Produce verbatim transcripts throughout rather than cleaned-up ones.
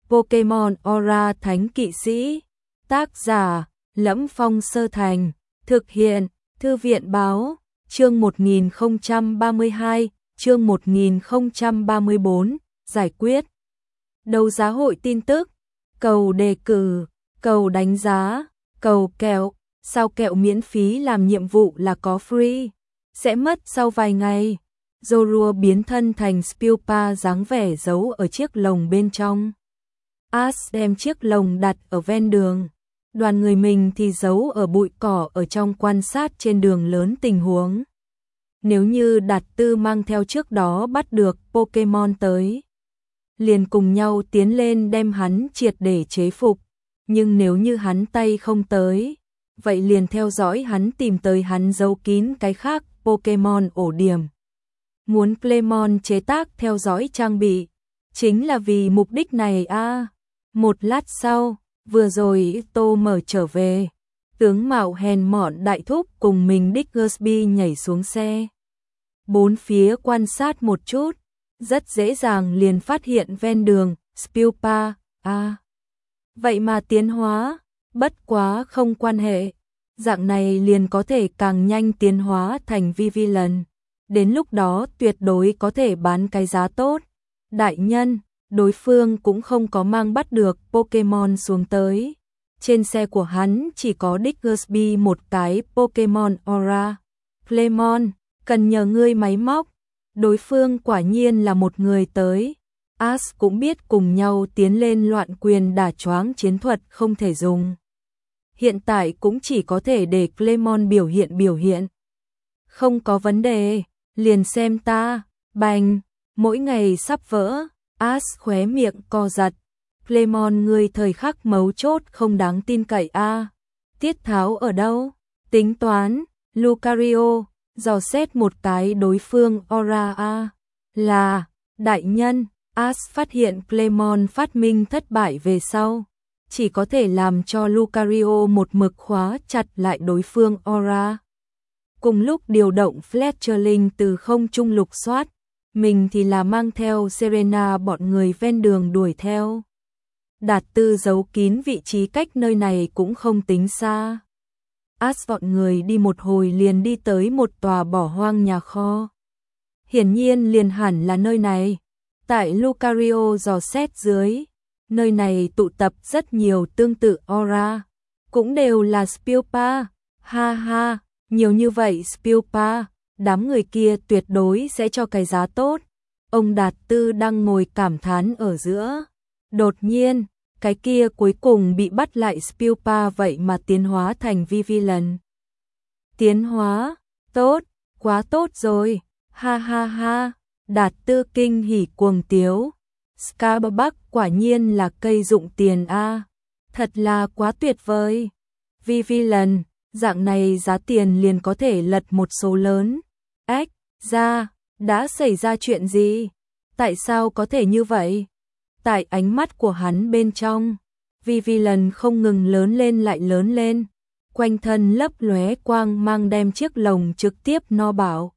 Pokemon Aura Thánh Kỵ Sĩ. Tác giả: Lẫm Phong Sơ Thành. Thực hiện: Thư viện báo. Chương một nghìn không trăm ba mươi hai, chương một nghìn không trăm ba mươi bốn, giải quyết. Đấu giá hội tin tức, cầu đề cử, cầu đánh giá, cầu kẹo, sao kẹo miễn phí làm nhiệm vụ là có free, sẽ mất sau vài ngày. Zorua biến thân thành Spewpa dáng vẻ giấu ở chiếc lồng bên trong. Ash đem chiếc lồng đặt ở ven đường. Đoàn người mình thì giấu ở bụi cỏ ở trong quan sát trên đường lớn tình huống. Nếu như Đạt Tư mang theo trước đó bắt được Pokemon tới, liền cùng nhau tiến lên đem hắn triệt để chế phục. Nhưng nếu như hắn tay không tới, vậy liền theo dõi hắn tìm tới hắn giấu kín cái khác Pokemon ổ điểm. Muốn Clemon chế tác theo dõi trang bị, chính là vì mục đích này a. À. Một lát sau, vừa rồi Tô mở trở về, tướng mạo hèn mọn đại thúc cùng mình Diggersby nhảy xuống xe. Bốn phía quan sát một chút, rất dễ dàng liền phát hiện ven đường, Spewpa, à. Vậy mà tiến hóa, bất quá không quan hệ, dạng này liền có thể càng nhanh tiến hóa thành Vivillon. Đến lúc đó tuyệt đối có thể bán cái giá tốt. Đại nhân, đối phương cũng không có mang bắt được Pokemon xuống tới. Trên xe của hắn chỉ có Diggersby một cái Pokemon Aura. Clemon, cần nhờ ngươi máy móc. Đối phương quả nhiên là một người tới. Ash cũng biết cùng nhau tiến lên loạn quyền đả choáng chiến thuật không thể dùng. Hiện tại cũng chỉ có thể để Clemon biểu hiện biểu hiện. Không có vấn đề, liền xem ta, bành, mỗi ngày sắp vỡ. Ash khóe miệng co giật. Clemon ngươi thời khắc mấu chốt không đáng tin cậy a. À. Tiết tháo ở đâu? Tính toán, Lucario, dò xét một cái đối phương Aura a. À. Là, đại nhân, Ash phát hiện Clemon phát minh thất bại về sau. Chỉ có thể làm cho Lucario một mực khóa chặt lại đối phương Aura. Cùng lúc điều động Fletcherling từ không trung lục soát, mình thì là mang theo Serena bọn người ven đường đuổi theo. Đạt Tư giấu kín vị trí cách nơi này cũng không tính xa. Ash bọn người đi một hồi liền đi tới một tòa bỏ hoang nhà kho. Hiển nhiên liền hẳn là nơi này. Tại Lucario dò xét dưới, nơi này tụ tập rất nhiều tương tự Aura, cũng đều là Spewpa. Ha ha, nhiều như vậy Spewpa, đám người kia tuyệt đối sẽ cho cái giá tốt. Ông Đạt Tư đang ngồi cảm thán ở giữa. Đột nhiên, cái kia cuối cùng bị bắt lại Spewpa vậy mà tiến hóa thành Vivillon. Tiến hóa, tốt, quá tốt rồi, ha ha ha, Đạt Tư kinh hỉ cuồng tiếu. Scarbabuck quả nhiên là cây dụng tiền a, à. Thật là quá tuyệt vời. Vivillon, dạng này giá tiền liền có thể lật một số lớn. Ếch, ra, đã xảy ra chuyện gì? Tại sao có thể như vậy? Tại ánh mắt của hắn bên trong, Vivillon không ngừng lớn lên lại lớn lên, quanh thân lấp lóe quang mang đem chiếc lồng trực tiếp no bảo.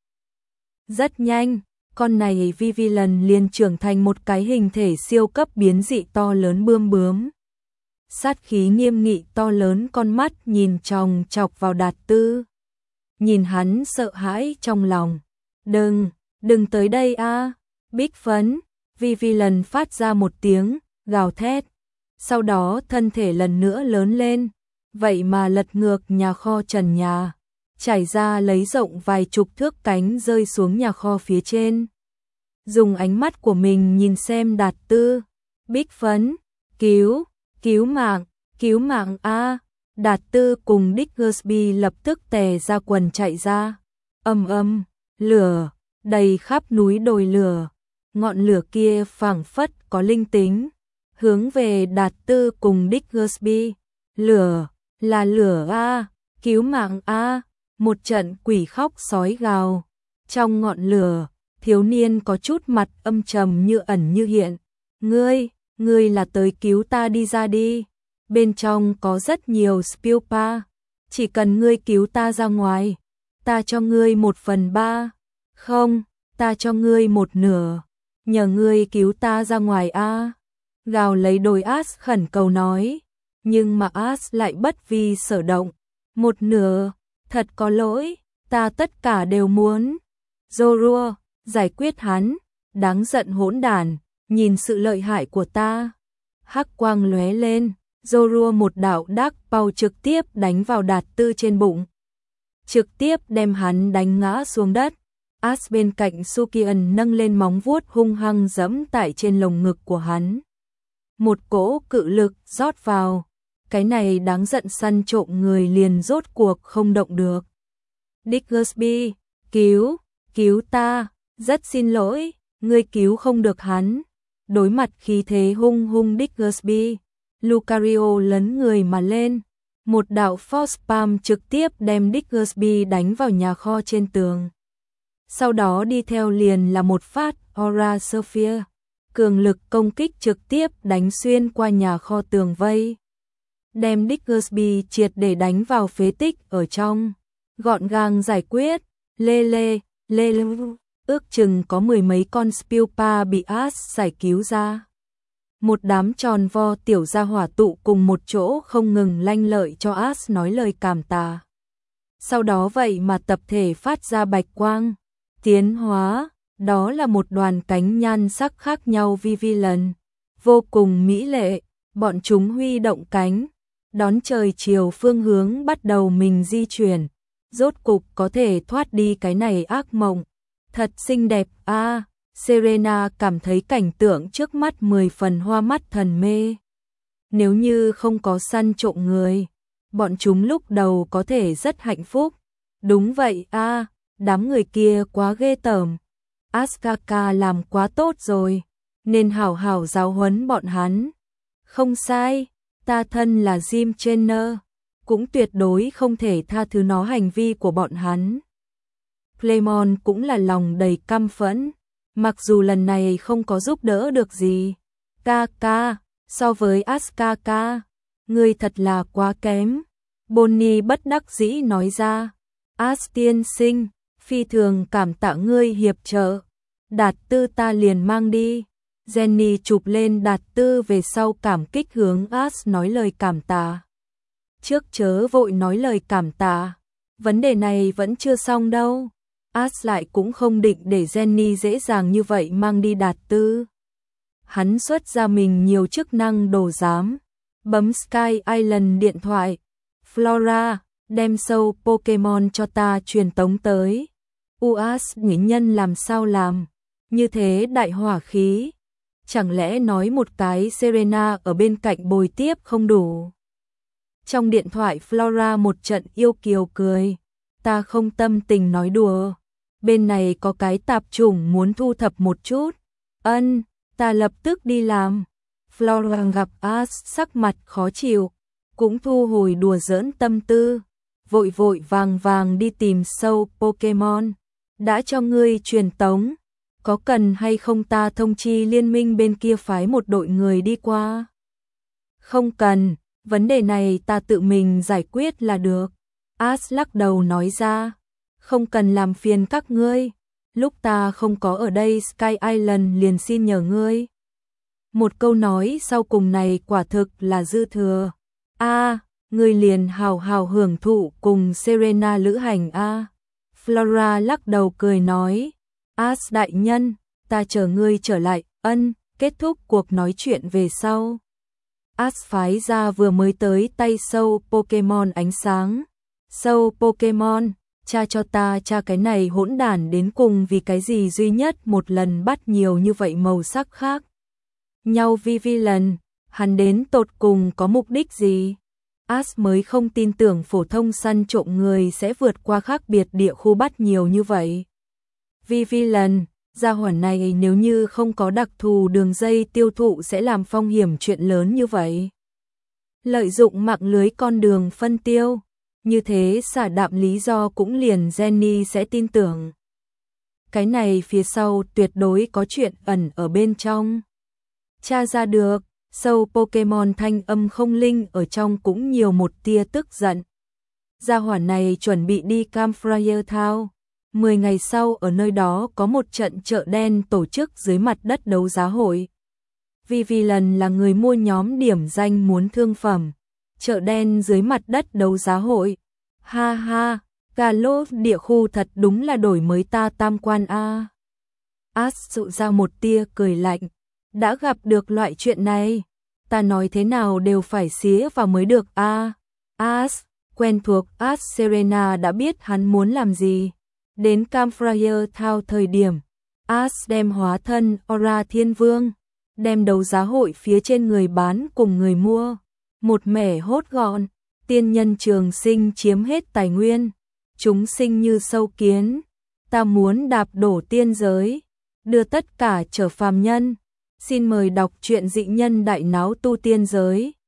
Rất nhanh, con này Vivillon liền trưởng thành một cái hình thể siêu cấp biến dị to lớn bươm bướm. Sát khí nghiêm nghị to lớn con mắt nhìn chòng chọc vào Đạt Tư. Nhìn hắn sợ hãi trong lòng. Đừng, đừng tới đây a, à. Bích phấn, Vivillon phát ra một tiếng, gào thét. Sau đó thân thể lần nữa lớn lên. Vậy mà lật ngược nhà kho trần nhà. Trải ra lấy rộng vài chục thước cánh rơi xuống nhà kho phía trên. Dùng ánh mắt của mình nhìn xem Đạt Tư. Bích phấn, cứu, cứu mạng, cứu mạng a. À. Đạt Tư cùng Diggersby lập tức tè ra quần chạy ra. Âm âm, lửa, đầy khắp núi đồi lửa. Ngọn lửa kia phảng phất có linh tính, hướng về Đạt Tư cùng Diggersby. Lửa, là lửa a, cứu mạng a. Một trận quỷ khóc sói gào. Trong ngọn lửa, thiếu niên có chút mặt âm trầm như ẩn như hiện. Ngươi, ngươi là tới cứu ta đi ra đi. Bên trong có rất nhiều Spewpa. Chỉ cần ngươi cứu ta ra ngoài, ta cho ngươi một phần ba. Không, ta cho ngươi một nửa. Nhờ ngươi cứu ta ra ngoài a. Gào lấy đôi Ash khẩn cầu nói. Nhưng mà Ash lại bất vi sở động. Một nửa, thật có lỗi, ta tất cả đều muốn. Zorua, giải quyết hắn, đáng giận hỗn đản, nhìn sự lợi hại của ta. Hắc quang lóe lên, Zorua một đạo đắc bao trực tiếp đánh vào Đạt Tư trên bụng. Trực tiếp đem hắn đánh ngã xuống đất. Ash bên cạnh Sukian nâng lên móng vuốt hung hăng giẫm tại trên lồng ngực của hắn. Một cỗ cự lực rót vào. Cái này đáng giận săn trộm người liền rốt cuộc không động được. Diggersby, cứu, cứu ta, rất xin lỗi, ngươi cứu không được hắn. Đối mặt khí thế hung hung Diggersby, Lucario lấn người mà lên. Một đạo Force Palm trực tiếp đem Diggersby đánh vào nhà kho trên tường. Sau đó đi theo liền là một phát Aura Sphere. Cường lực công kích trực tiếp đánh xuyên qua nhà kho tường vây. Đem Diggersby triệt để đánh vào phế tích ở trong. Gọn gàng giải quyết, lê lê, lê lê, ước chừng có mười mấy con Spilpa bị Ash giải cứu ra. Một đám tròn vo tiểu gia hỏa tụ cùng một chỗ không ngừng lanh lợi cho Ash nói lời cảm tạ. Sau đó vậy mà tập thể phát ra bạch quang, tiến hóa, đó là một đoàn cánh nhan sắc khác nhau Vivilan, vô cùng mỹ lệ, bọn chúng huy động cánh, đón trời chiều phương hướng bắt đầu mình di chuyển, rốt cục có thể thoát đi cái này ác mộng. Thật xinh đẹp a. À, Serena cảm thấy cảnh tượng trước mắt mười phần hoa mắt thần mê. Nếu như không có săn trộm người, bọn chúng lúc đầu có thể rất hạnh phúc. Đúng vậy a, à, đám người kia quá ghê tởm. Azkaka làm quá tốt rồi, nên hảo hảo giáo huấn bọn hắn. Không sai, ta thân là Jim Trainer, cũng tuyệt đối không thể tha thứ nó hành vi của bọn hắn. Clemon cũng là lòng đầy căm phẫn, mặc dù lần này không có giúp đỡ được gì. Kaka, so với Azkaka, ngươi thật là quá kém. Bonnie bất đắc dĩ nói ra. Az tiên sinh, phi thường cảm tạ ngươi hiệp trợ. Đạt Tư ta liền mang đi. Jenny chụp lên Đạt Tư về sau cảm kích hướng Az nói lời cảm tạ. Trước chớ vội nói lời cảm tạ, vấn đề này vẫn chưa xong đâu. Az lại cũng không định để Jenny dễ dàng như vậy mang đi Đạt Tư. Hắn xuất ra mình nhiều chức năng đồ giám, bấm Sky Island điện thoại. Flora, đem sâu Pokemon cho ta truyền tống tới. Uas nghĩ nhân làm sao làm, như thế đại hỏa khí. Chẳng lẽ nói một cái Serena ở bên cạnh bồi tiếp không đủ. Trong điện thoại Flora một trận yêu kiều cười. Ta không tâm tình nói đùa. Bên này có cái tạp chủng muốn thu thập một chút. Ân, ta lập tức đi làm. Flora gặp As sắc mặt khó chịu, cũng thu hồi đùa giỡn tâm tư. Vội vội vàng vàng đi tìm sâu Pokemon. Đã cho ngươi truyền tống, có cần hay không ta thông chi liên minh bên kia phái một đội người đi qua? Không cần, vấn đề này ta tự mình giải quyết là được. As lắc đầu nói ra, không cần làm phiền các ngươi, lúc ta không có ở đây Sky Island liền xin nhờ ngươi. Một câu nói sau cùng này quả thực là dư thừa. A, à, ngươi liền hào hào hưởng thụ cùng Serena lữ hành a. À. Flora lắc đầu cười nói, As đại nhân, ta chờ ngươi trở lại. Ân, kết thúc cuộc nói chuyện về sau. As phái ra vừa mới tới tay sâu Pokemon ánh sáng. Sâu Pokemon, cha cho ta cha cái này hỗn đản đến cùng vì cái gì duy nhất một lần bắt nhiều như vậy màu sắc khác nhau Vivilan, hắn đến tột cùng có mục đích gì? As mới không tin tưởng phổ thông săn trộm người sẽ vượt qua khác biệt địa khu bắt nhiều như vậy. Vivilan, gia hỏa này nếu như không có đặc thù đường dây tiêu thụ sẽ làm phong hiểm chuyện lớn như vậy. Lợi dụng mạng lưới con đường phân tiêu, như thế xả đạm lý do cũng liền Jenny sẽ tin tưởng. Cái này phía sau tuyệt đối có chuyện ẩn ở bên trong. Tra ra được, sâu Pokemon thanh âm không linh ở trong cũng nhiều một tia tức giận. Gia hỏa này chuẩn bị đi Campfire Town. Mười ngày sau ở nơi đó có một trận chợ đen tổ chức dưới mặt đất đấu giá hội. vì vì lần là người mua nhóm điểm danh muốn thương phẩm. Chợ đen dưới mặt đất đấu giá hội. Ha ha, cà lô địa khu thật đúng là đổi mới ta tam quan a. As dụ ra một tia cười lạnh. Đã gặp được loại chuyện này, ta nói thế nào đều phải xía vào mới được a. As, quen thuộc As Serena đã biết hắn muốn làm gì. Đến Campfire Town thời điểm, As đem hóa thân Aura Thiên Vương, đem đấu giá hội phía trên người bán cùng người mua. Một mẻ hốt gọn, tiên nhân trường sinh chiếm hết tài nguyên, chúng sinh như sâu kiến, ta muốn đạp đổ tiên giới, đưa tất cả trở phàm nhân. Xin mời đọc truyện Dị Nhân Đại Náo Tu Tiên Giới.